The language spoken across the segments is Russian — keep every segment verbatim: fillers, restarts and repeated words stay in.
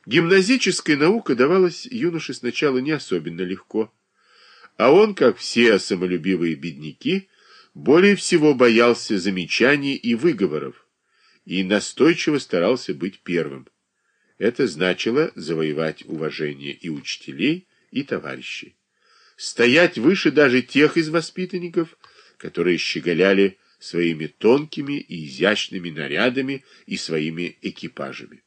Гимназическая наука давалась юноше сначала не особенно легко, а он, как все самолюбивые бедняки, более всего боялся замечаний и выговоров и настойчиво старался быть первым. Это значило завоевать уважение и учителей, и товарищей. Стоять выше даже тех из воспитанников, которые щеголяли своими тонкими и изящными нарядами и своими экипажами.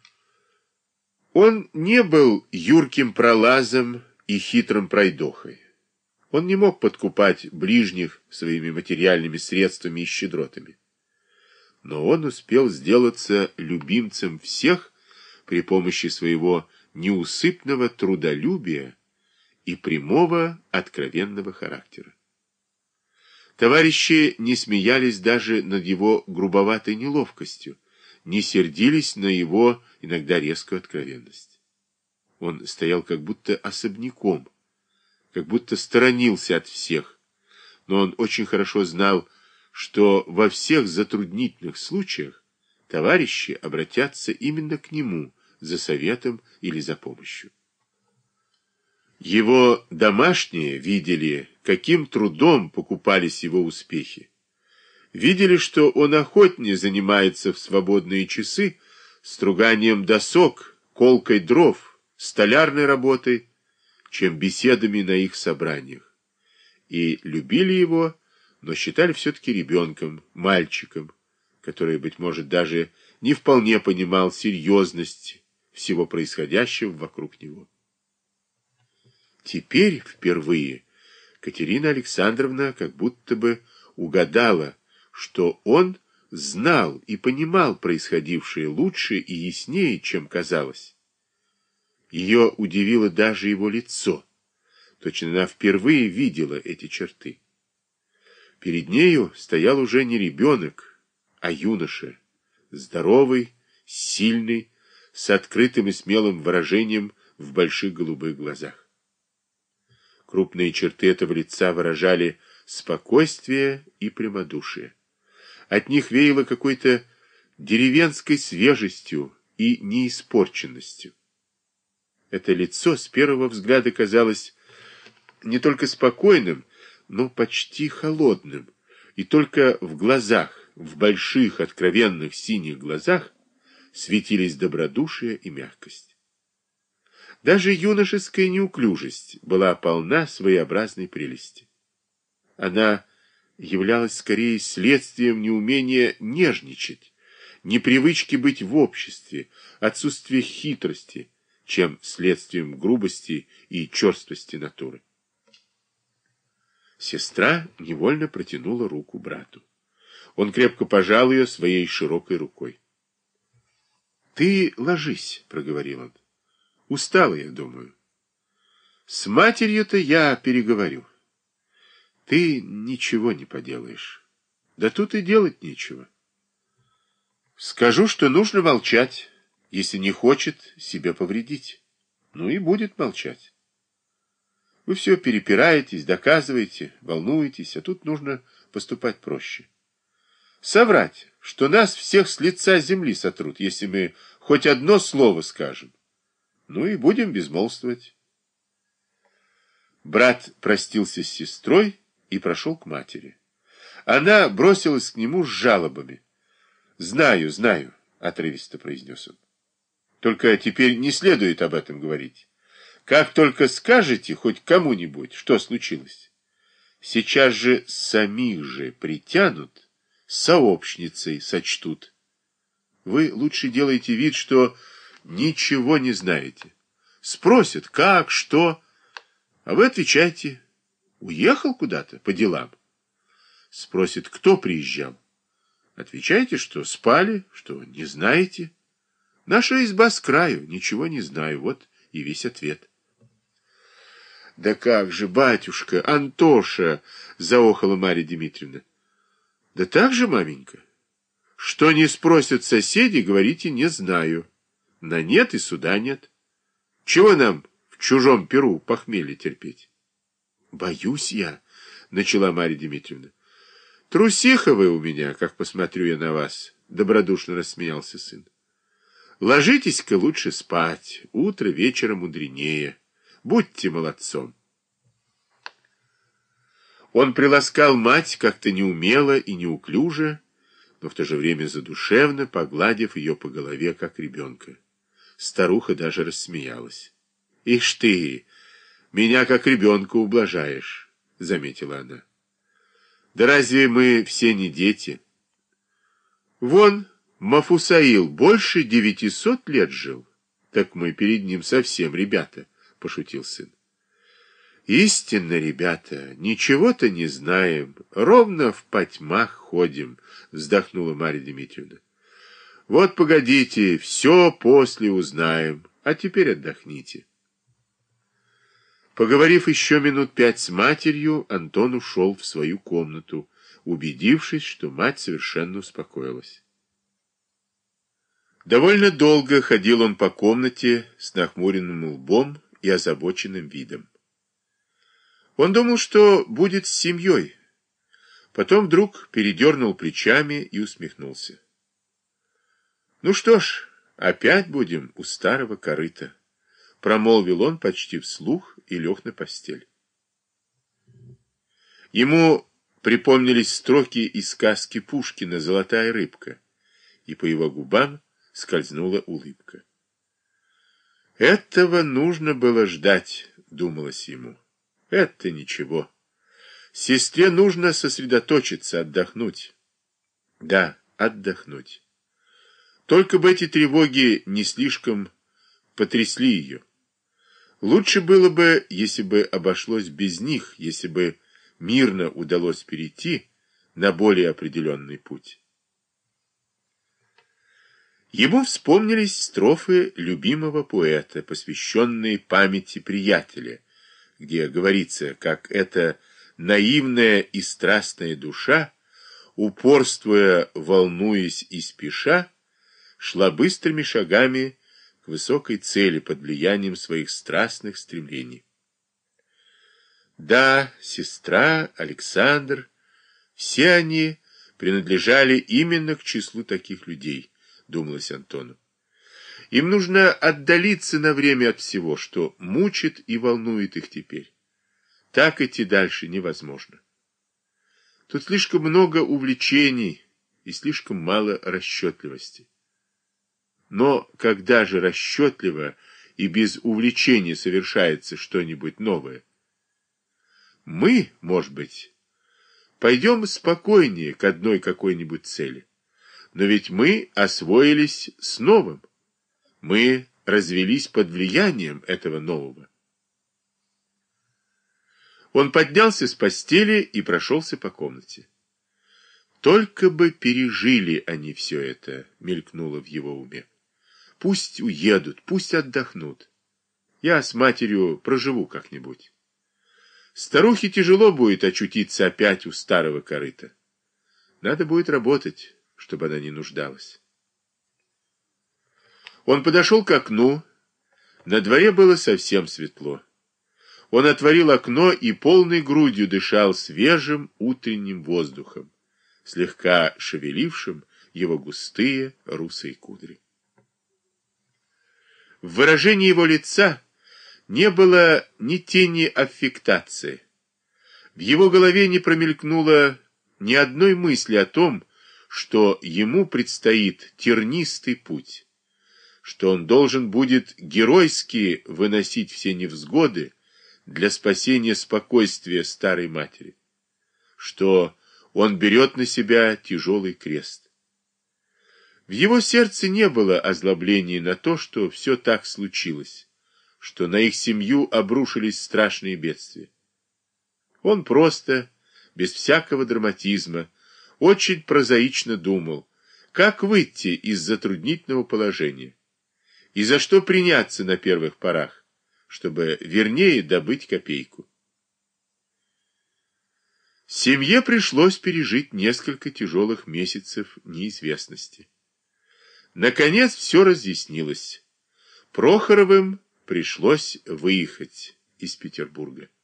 Он не был юрким пролазом и хитрым пройдохой. Он не мог подкупать ближних своими материальными средствами и щедротами. Но он успел сделаться любимцем всех при помощи своего неусыпного трудолюбия и прямого откровенного характера. Товарищи не смеялись даже над его грубоватой неловкостью, не сердились на его иногда резкую откровенность. Он стоял как будто особняком, как будто сторонился от всех, но он очень хорошо знал, что во всех затруднительных случаях товарищи обратятся именно к нему за советом или за помощью. Его домашние видели, каким трудом покупались его успехи. Видели, что он охотнее занимается в свободные часы струганием досок, колкой дров, столярной работой, чем беседами на их собраниях. И любили его, но считали все-таки ребенком, мальчиком, который, быть может, даже не вполне понимал серьезность всего происходящего вокруг него. Теперь впервые Катерина Александровна как будто бы угадала, что он знал и понимал происходившее лучше и яснее, чем казалось. Ее удивило даже его лицо. Точно она впервые видела эти черты. Перед нею стоял уже не ребенок, а юноша, здоровый, сильный, с открытым и смелым выражением в больших голубых глазах. Крупные черты этого лица выражали спокойствие и прямодушие. От них веяло какой-то деревенской свежестью и неиспорченностью. Это лицо с первого взгляда казалось не только спокойным, но почти холодным, и только в глазах, в больших откровенных синих глазах, светились добродушие и мягкость. Даже юношеская неуклюжесть была полна своеобразной прелести. Она являлась скорее следствием неумения нежничать, непривычки быть в обществе, отсутствия хитрости, чем следствием грубости и черствости натуры. Сестра невольно протянула руку брату. Он крепко пожал ее своей широкой рукой. — Ты ложись, — проговорил он. — Устала, я думаю. С матерью-то я переговорю. Ты ничего не поделаешь. Да тут и делать нечего. Скажу, что нужно молчать, если не хочет себе повредить. Ну и будет молчать. Вы все перепираетесь, доказываете, волнуетесь, а тут нужно поступать проще. Соврать, что нас всех с лица земли сотрут, если мы хоть одно слово скажем. Ну и будем безмолвствовать. Брат простился с сестрой и прошел к матери. Она бросилась к нему с жалобами. «Знаю, знаю», — отрывисто произнес он. «Только теперь не следует об этом говорить. Как только скажете хоть кому-нибудь, что случилось, сейчас же самих же притянут, сообщницей сочтут. Вы лучше делайте вид, что ничего не знаете. Спросят, как, что, а вы отвечайте, уехал куда-то по делам. Спросят, кто приезжал. Отвечайте, что спали, что не знаете. Наша изба с краю, ничего не знаю, вот и весь ответ. Да как же, батюшка, Антоша, заохала Марья Дмитриевна. Да так же, маменька. Что не спросят соседи, говорите, не знаю. На нет и суда нет. Чего нам в чужом перу похмелье терпеть? Боюсь я, начала Марья Дмитриевна. Трусиха вы у меня, как посмотрю я на вас, добродушно рассмеялся сын. Ложитесь-ка лучше спать, утро вечера мудренее. Будьте молодцом. Он приласкал мать как-то неумело и неуклюже, но в то же время задушевно, погладив ее по голове, как ребенка. Старуха даже рассмеялась. — Ишь ты, меня как ребенка ублажаешь, — заметила она. — Да разве мы все не дети? Вон Мафусаил больше девятисот лет жил, так мы перед ним совсем ребята, — пошутил сын. — Истинно, ребята, ничего-то не знаем, ровно в потьмах ходим, — вздохнула Марья Дмитриевна. — Вот погодите, все после узнаем, а теперь отдохните. Поговорив еще минут пять с матерью, Антон ушел в свою комнату, убедившись, что мать совершенно успокоилась. Довольно долго ходил он по комнате с нахмуренным лбом и озабоченным видом. Он думал, что будет с семьей. Потом вдруг передернул плечами и усмехнулся. «Ну что ж, опять будем у старого корыта», — промолвил он почти вслух и лег на постель. Ему припомнились строки из сказки Пушкина «Золотая рыбка», и по его губам скользнула улыбка. «Этого нужно было ждать», — думалось ему. «Это ничего. Сестре нужно сосредоточиться, отдохнуть». Да, отдохнуть. Только бы эти тревоги не слишком потрясли ее. Лучше было бы, если бы обошлось без них, если бы мирно удалось перейти на более определенный путь. Ему вспомнились строфы любимого поэта, посвященные памяти приятеля, где говорится, как эта наивная и страстная душа, упорствуя, волнуясь и спеша, шла быстрыми шагами к высокой цели под влиянием своих страстных стремлений. Да, сестра, Александр, все они принадлежали именно к числу таких людей, думалось Антону. Им нужно отдалиться на время от всего, что мучит и волнует их теперь. Так идти дальше невозможно. Тут слишком много увлечений и слишком мало расчетливости. Но когда же расчетливо и без увлечения совершается что-нибудь новое? Мы, может быть, пойдем спокойнее к одной какой-нибудь цели. Но ведь мы освоились с новым. Мы развелись под влиянием этого нового. Он поднялся с постели и прошелся по комнате. Только бы пережили они все это, мелькнуло в его уме. Пусть уедут, пусть отдохнут. Я с матерью проживу как-нибудь. Старухе тяжело будет очутиться опять у старого корыта. Надо будет работать, чтобы она не нуждалась. Он подошел к окну. На дворе было совсем светло. Он отворил окно и полной грудью дышал свежим утренним воздухом, слегка шевелившим его густые русые кудри. В выражении его лица не было ни тени аффектации. В его голове не промелькнуло ни одной мысли о том, что ему предстоит тернистый путь, что он должен будет геройски выносить все невзгоды для спасения спокойствия старой матери, что он берет на себя тяжелый крест. В его сердце не было озлобления на то, что все так случилось, что на их семью обрушились страшные бедствия. Он просто, без всякого драматизма, очень прозаично думал, как выйти из затруднительного положения и за что приняться на первых порах, чтобы вернее добыть копейку. Семье пришлось пережить несколько тяжелых месяцев неизвестности. Наконец все разъяснилось. Прохоровым пришлось выехать из Петербурга.